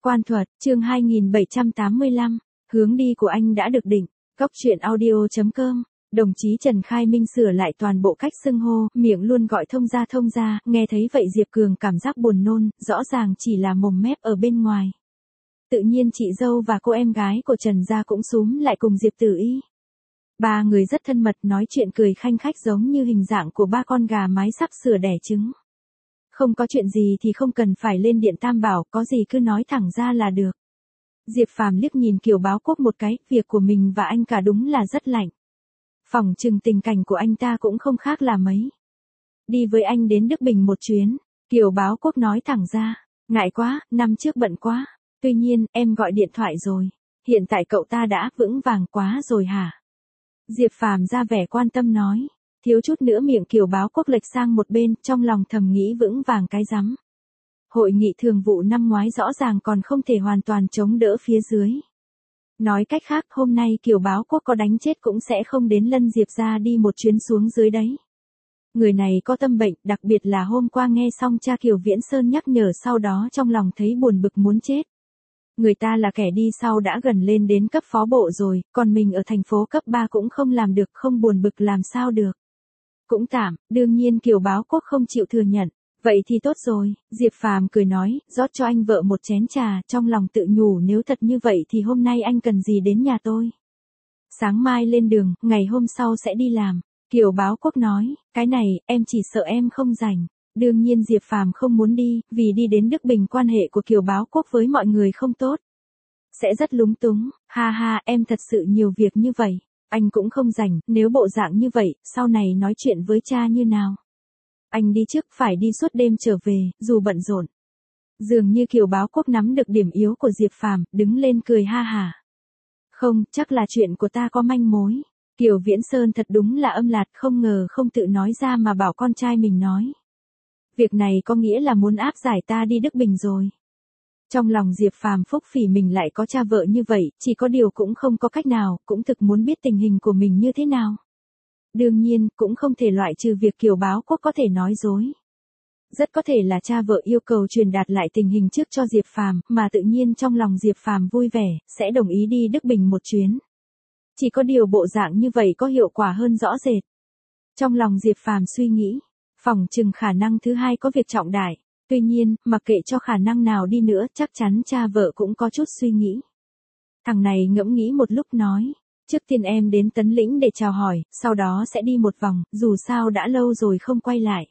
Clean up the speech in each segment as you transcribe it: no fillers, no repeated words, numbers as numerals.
Quan thuật, chương 2785, hướng đi của anh đã được định. Góc truyện audio.com. Đồng chí Trần Khai Minh sửa lại toàn bộ cách xưng hô, miệng luôn gọi thông gia, nghe thấy vậy Diệp Cường cảm giác buồn nôn, rõ ràng chỉ là mồm mép ở bên ngoài. Tự nhiên chị dâu và cô em gái của Trần gia cũng xúm lại cùng Diệp Tử Y. Ba người rất thân mật nói chuyện cười khanh khách giống như hình dạng của ba con gà mái sắp sửa đẻ trứng. Không có chuyện gì thì không cần phải lên điện Tam Bảo, có gì cứ nói thẳng ra là được. Diệp Phàm liếc nhìn Kiều Báo Quốc một cái, việc của mình và anh cả đúng là rất lạnh. Phỏng chừng tình cảnh của anh ta cũng không khác là mấy. Đi với anh đến Đức Bình một chuyến, Kiều Báo Quốc nói thẳng ra, ngại quá, năm trước bận quá, tuy nhiên, em gọi điện thoại rồi, hiện tại cậu ta đã vững vàng quá rồi hả? Diệp Phàm ra vẻ quan tâm nói, thiếu chút nữa miệng Kiều Báo Quốc lệch sang một bên, trong lòng thầm nghĩ vững vàng cái rắm. Hội nghị thường vụ năm ngoái rõ ràng còn không thể hoàn toàn chống đỡ phía dưới. Nói cách khác, hôm nay Kiều Báo Quốc có đánh chết cũng sẽ không đến lân Diệp ra đi một chuyến xuống dưới đấy. Người này có tâm bệnh, đặc biệt là hôm qua nghe xong cha Kiều Viễn Sơn nhắc nhở sau đó trong lòng thấy buồn bực muốn chết. Người ta là kẻ đi sau đã gần lên đến cấp phó bộ rồi, còn mình ở thành phố cấp 3 cũng không làm được, không buồn bực làm sao được. Cũng tạm, đương nhiên Kiều Báo Quốc không chịu thừa nhận. Vậy thì tốt rồi, Diệp Phàm cười nói, rót cho anh vợ một chén trà, trong lòng tự nhủ nếu thật như vậy thì hôm nay anh cần gì đến nhà tôi. Sáng mai lên đường, ngày hôm sau sẽ đi làm. Kiều Báo Quốc nói, cái này, em chỉ sợ em không rảnh. Đương nhiên Diệp Phàm không muốn đi, vì đi đến Đức Bình quan hệ của Kiều Báo Quốc với mọi người không tốt. Sẽ rất lúng túng, ha ha, em thật sự nhiều việc như vậy. Anh cũng không rảnh, nếu bộ dạng như vậy, sau này nói chuyện với cha như nào. Anh đi trước, phải đi suốt đêm trở về, dù bận rộn. Dường như Kiều Báo Quốc nắm được điểm yếu của Diệp Phàm, đứng lên cười ha hả. Không, chắc là chuyện của ta có manh mối. Kiều Viễn Sơn thật đúng là âm lạt, không ngờ không tự nói ra mà bảo con trai mình nói. Việc này có nghĩa là muốn áp giải ta đi Đức Bình rồi. Trong lòng Diệp Phàm phúc phỉ mình lại có cha vợ như vậy, chỉ có điều cũng không có cách nào, cũng thực muốn biết tình hình của mình như thế nào. Đương nhiên, cũng không thể loại trừ việc Kiều Báo Quốc có thể nói dối. Rất có thể là cha vợ yêu cầu truyền đạt lại tình hình trước cho Diệp Phàm, mà tự nhiên trong lòng Diệp Phàm vui vẻ, sẽ đồng ý đi Đức Bình một chuyến. Chỉ có điều bộ dạng như vậy có hiệu quả hơn rõ rệt. Trong lòng Diệp Phàm suy nghĩ, phỏng chừng khả năng thứ hai có việc trọng đại. Tuy nhiên, mặc kệ cho khả năng nào đi nữa, chắc chắn cha vợ cũng có chút suy nghĩ. Thằng này ngẫm nghĩ một lúc nói. Trước tiên em đến Tấn Lĩnh để chào hỏi, sau đó sẽ đi một vòng, dù sao đã lâu rồi không quay lại.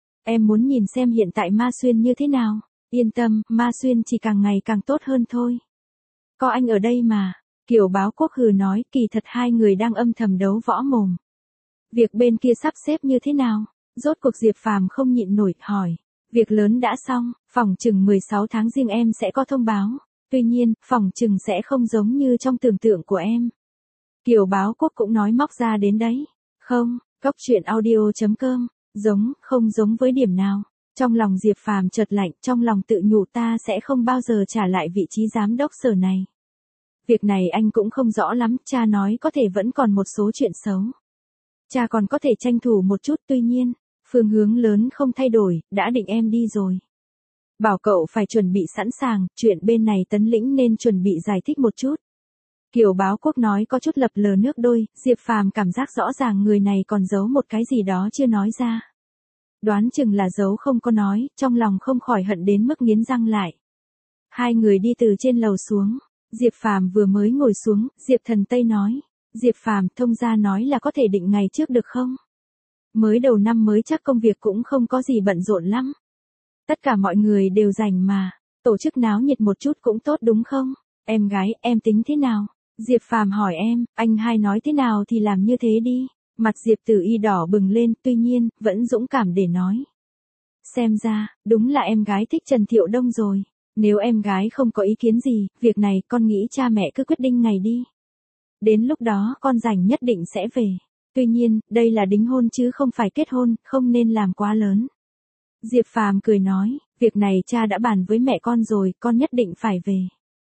Em muốn nhìn xem hiện tại Ma Xuyên như thế nào. Yên tâm, Ma Xuyên chỉ càng ngày càng tốt hơn thôi. Có anh ở đây mà. Kiều Báo Quốc hừ nói, kỳ thật hai người đang âm thầm đấu võ mồm. Việc bên kia sắp xếp như thế nào? Rốt cuộc Diệp Phàm không nhịn nổi, hỏi. Việc lớn đã xong, phỏng chừng 16 tháng riêng em sẽ có thông báo. Tuy nhiên, phỏng chừng sẽ không giống như trong tưởng tượng của em. Kiều Báo Quốc cũng nói móc ra đến đấy. Không, góc truyện audio.com, giống, không giống với điểm nào. Trong lòng Diệp Phàm chợt lạnh, trong lòng tự nhủ ta sẽ không bao giờ trả lại vị trí giám đốc sở này. Việc này anh cũng không rõ lắm, cha nói có thể vẫn còn một số chuyện xấu. Cha còn có thể tranh thủ một chút, tuy nhiên, phương hướng lớn không thay đổi, đã định em đi rồi. Bảo cậu phải chuẩn bị sẵn sàng, chuyện bên này Tấn Lĩnh nên chuẩn bị giải thích một chút. Kiều Báo Quốc nói có chút lập lờ nước đôi, Diệp Phàm cảm giác rõ ràng người này còn giấu một cái gì đó chưa nói ra. Đoán chừng là giấu không có nói, trong lòng không khỏi hận đến mức nghiến răng lại. Hai người đi từ trên lầu xuống, Diệp Phàm vừa mới ngồi xuống, Diệp Thần Tây nói, Diệp Phàm, thông gia nói là có thể định ngày trước được không? Mới đầu năm mới chắc công việc cũng không có gì bận rộn lắm. Tất cả mọi người đều rảnh mà, tổ chức náo nhiệt một chút cũng tốt đúng không? Em gái, em tính thế nào? Diệp Phàm hỏi em, anh hai nói thế nào thì làm như thế đi. Mặt Diệp Tử Y đỏ bừng lên, tuy nhiên, vẫn dũng cảm để nói. Xem ra, đúng là em gái thích Trần Thiệu Đông rồi. Nếu em gái không có ý kiến gì, việc này con nghĩ cha mẹ cứ quyết định ngày đi. Đến lúc đó con rảnh nhất định sẽ về. Tuy nhiên, đây là đính hôn chứ không phải kết hôn, không nên làm quá lớn. Diệp Phàm cười nói, việc này cha đã bàn với mẹ con rồi, con nhất định phải về.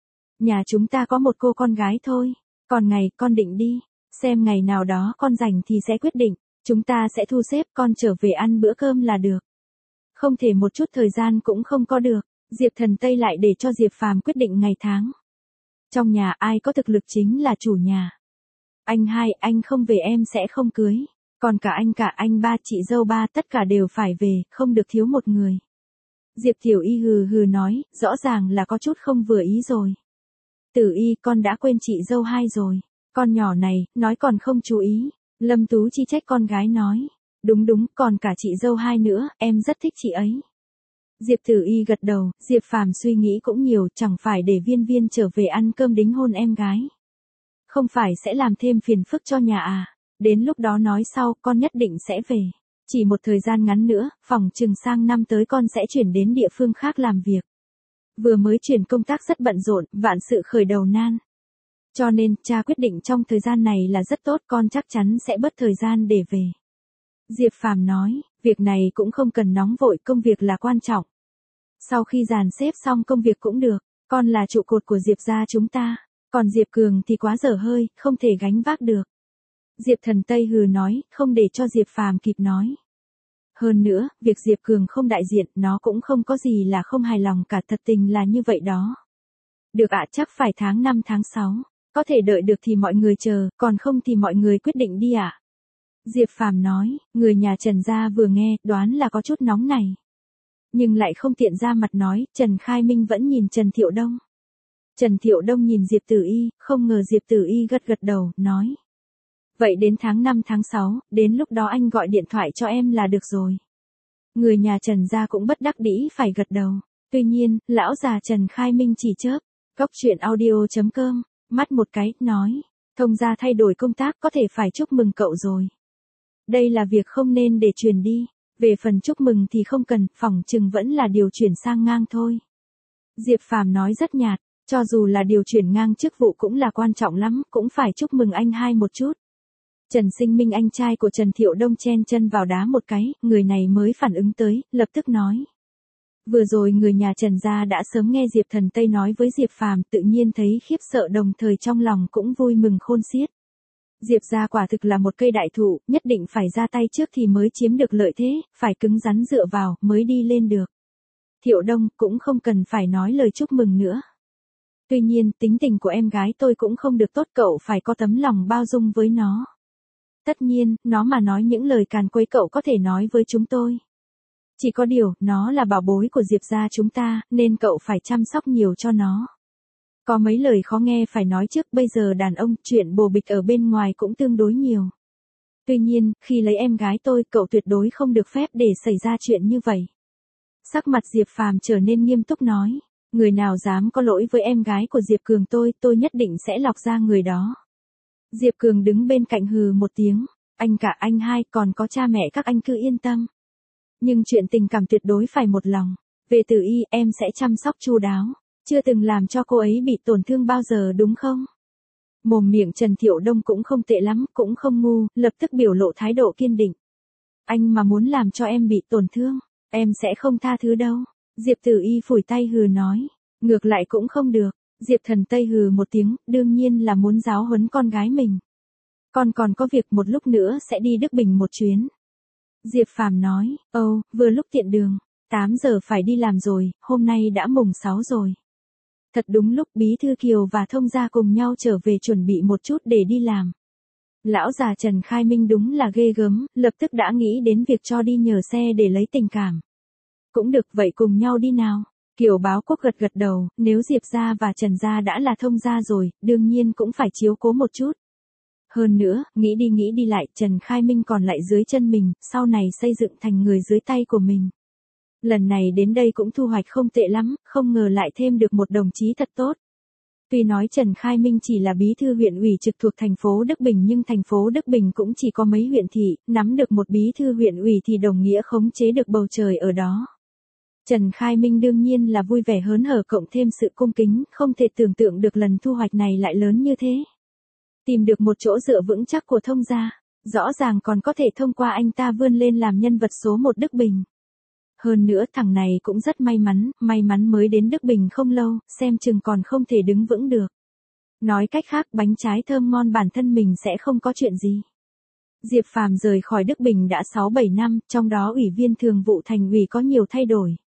Nhà chúng ta có một cô con gái thôi, còn ngày con định đi, xem ngày nào đó con rảnh thì sẽ quyết định, chúng ta sẽ thu xếp con trở về ăn bữa cơm là được. Không thể một chút thời gian cũng không có được. Diệp Thần Tây lại để cho Diệp Phàm quyết định ngày tháng. Trong nhà ai có thực lực chính là chủ nhà. Anh hai, anh không về em sẽ không cưới. Còn cả anh ba, chị dâu ba tất cả đều phải về, không được thiếu một người. Diệp Tiểu Y hừ hừ nói, rõ ràng là có chút không vừa ý rồi. Tử Y, con đã quên chị dâu hai rồi. Con nhỏ này, nói còn không chú ý. Lâm Tú Chi trách con gái nói. Đúng, còn cả chị dâu hai nữa, em rất thích chị ấy. Diệp Tử Y gật đầu, Diệp Phàm suy nghĩ cũng nhiều, chẳng phải để Viên Viên trở về ăn cơm đính hôn em gái. Không phải sẽ làm thêm phiền phức cho nhà à, đến lúc đó nói sau, con nhất định sẽ về. Chỉ một thời gian ngắn nữa, phỏng chừng sang năm tới con sẽ chuyển đến địa phương khác làm việc. Vừa mới chuyển công tác rất bận rộn, vạn sự khởi đầu nan. Cho nên, cha quyết định trong thời gian này là rất tốt, con chắc chắn sẽ bớt thời gian để về. Diệp Phàm nói, việc này cũng không cần nóng vội, công việc là quan trọng. Sau khi dàn xếp xong công việc cũng được, con là trụ cột của Diệp gia chúng ta, còn Diệp Cường thì quá dở hơi, không thể gánh vác được. Diệp Thần Tây hừ nói, không để cho Diệp Phàm kịp nói. Hơn nữa, việc Diệp Cường không đại diện, nó cũng không có gì là không hài lòng cả, thật tình là như vậy đó. Được ạ, chắc phải tháng 5 tháng 6, có thể đợi được thì mọi người chờ, còn không thì mọi người quyết định đi ạ. Diệp Phàm nói, người nhà Trần gia vừa nghe, đoán là có chút nóng này. Nhưng lại không tiện ra mặt nói, Trần Khai Minh vẫn nhìn Trần Thiệu Đông. Trần Thiệu Đông nhìn Diệp Tử Y, không ngờ Diệp Tử Y gật đầu, nói. Vậy đến tháng 5 tháng 6, đến lúc đó anh gọi điện thoại cho em là được rồi. Người nhà Trần gia cũng bất đắc dĩ phải gật đầu. Tuy nhiên, lão già Trần Khai Minh chỉ chớp. Góc truyện audio.com, mắt một cái, nói. Thông gia thay đổi công tác, có thể phải chúc mừng cậu rồi. Đây là việc không nên để truyền đi. Về phần chúc mừng thì không cần, phỏng chừng vẫn là điều chuyển sang ngang thôi. Diệp Phàm nói rất nhạt, cho dù là điều chuyển ngang chức vụ cũng là quan trọng lắm, cũng phải chúc mừng anh hai một chút. Trần Sinh Minh anh trai của Trần Thiệu Đông chen chân vào đá một cái, người này mới phản ứng tới, lập tức nói. Vừa rồi người nhà Trần gia đã sớm nghe Diệp Thần Tây nói với Diệp Phàm, tự nhiên thấy khiếp sợ, đồng thời trong lòng cũng vui mừng khôn xiết. Diệp gia quả thực là một cây đại thụ, nhất định phải ra tay trước thì mới chiếm được lợi thế, phải cứng rắn dựa vào, mới đi lên được. Thiệu Đông cũng không cần phải nói lời chúc mừng nữa. Tuy nhiên, tính tình của em gái tôi cũng không được tốt, cậu phải có tấm lòng bao dung với nó. Tất nhiên, nó mà nói những lời càn quấy cậu có thể nói với chúng tôi. Chỉ có điều, nó là bảo bối của Diệp gia chúng ta, nên cậu phải chăm sóc nhiều cho nó. Có mấy lời khó nghe phải nói trước, bây giờ đàn ông, chuyện bồ bịch ở bên ngoài cũng tương đối nhiều. Tuy nhiên, khi lấy em gái tôi, cậu tuyệt đối không được phép để xảy ra chuyện như vậy. Sắc mặt Diệp Phàm trở nên nghiêm túc nói, người nào dám có lỗi với em gái của Diệp Cường tôi nhất định sẽ lọc ra người đó. Diệp Cường đứng bên cạnh hừ một tiếng, anh cả anh hai, còn có cha mẹ các anh cứ yên tâm. Nhưng chuyện tình cảm tuyệt đối phải một lòng. Về Tử Y, em sẽ chăm sóc chu đáo, chưa từng làm cho cô ấy bị tổn thương bao giờ đúng không? Mồm miệng Trần Thiệu Đông cũng không tệ lắm, cũng không ngu, lập tức biểu lộ thái độ kiên định. Anh mà muốn làm cho em bị tổn thương, em sẽ không tha thứ đâu. Diệp Tử Y phủi tay hừ nói, ngược lại cũng không được. Diệp Thần Tây hừ một tiếng, đương nhiên là muốn giáo huấn con gái mình. Con còn có việc, một lúc nữa sẽ đi Đức Bình một chuyến. Diệp Phàm nói, vừa lúc tiện đường, 8 giờ phải đi làm rồi, hôm nay đã mùng 6 rồi. Thật đúng lúc Bí Thư Kiều và Thông gia cùng nhau trở về chuẩn bị một chút để đi làm. Lão già Trần Khai Minh đúng là ghê gớm, lập tức đã nghĩ đến việc cho đi nhờ xe để lấy tình cảm. Cũng được, vậy cùng nhau đi nào. Kiều Báo Quốc gật đầu, nếu Diệp gia và Trần gia đã là Thông gia rồi, đương nhiên cũng phải chiếu cố một chút. Hơn nữa, nghĩ đi lại, Trần Khai Minh còn lại dưới chân mình, sau này xây dựng thành người dưới tay của mình. Lần này đến đây cũng thu hoạch không tệ lắm, không ngờ lại thêm được một đồng chí thật tốt. Tuy nói Trần Khai Minh chỉ là bí thư huyện ủy trực thuộc thành phố Đức Bình, nhưng thành phố Đức Bình cũng chỉ có mấy huyện thị, nắm được một bí thư huyện ủy thì đồng nghĩa khống chế được bầu trời ở đó. Trần Khai Minh đương nhiên là vui vẻ hớn hở, cộng thêm sự cung kính, không thể tưởng tượng được lần thu hoạch này lại lớn như thế. Tìm được một chỗ dựa vững chắc của Thông gia, rõ ràng còn có thể thông qua anh ta vươn lên làm nhân vật số 1 Đức Bình. Hơn nữa thằng này cũng rất may mắn mới đến Đức Bình không lâu, xem chừng còn không thể đứng vững được. Nói cách khác, bánh trái thơm ngon bản thân mình sẽ không có chuyện gì. Diệp Phàm rời khỏi Đức Bình đã 6-7 năm, trong đó ủy viên thường vụ thành ủy có nhiều thay đổi.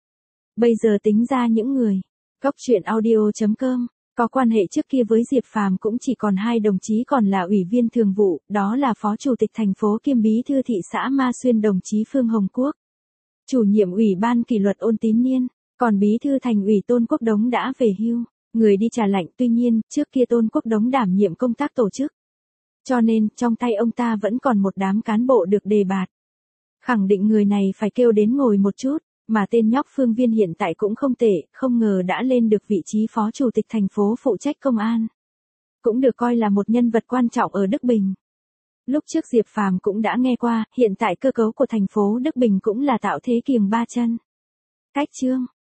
Bây giờ tính ra những người, Cóc truyện audio.com, có quan hệ trước kia với Diệp Phàm cũng chỉ còn 2 đồng chí còn là ủy viên thường vụ, đó là Phó Chủ tịch thành phố kiêm Bí thư thị xã Ma Xuyên đồng chí Phương Hồng Quốc, chủ nhiệm Ủy ban kỷ luật Ôn Tín Niên, còn Bí thư Thành ủy Tôn Quốc Đống đã về hưu, người đi trả lệnh. Tuy nhiên, trước kia Tôn Quốc Đống đảm nhiệm công tác tổ chức. Cho nên, trong tay ông ta vẫn còn một đám cán bộ được đề bạt. Khẳng định người này phải kêu đến ngồi một chút, mà tên nhóc Phương Viên hiện tại cũng không tệ, không ngờ đã lên được vị trí phó chủ tịch thành phố phụ trách công an. Cũng được coi là một nhân vật quan trọng ở Đức Bình. Lúc trước Diệp Phàm cũng đã nghe qua, hiện tại cơ cấu của thành phố Đức Bình cũng là tạo thế kiềng 3 chân. Cách chương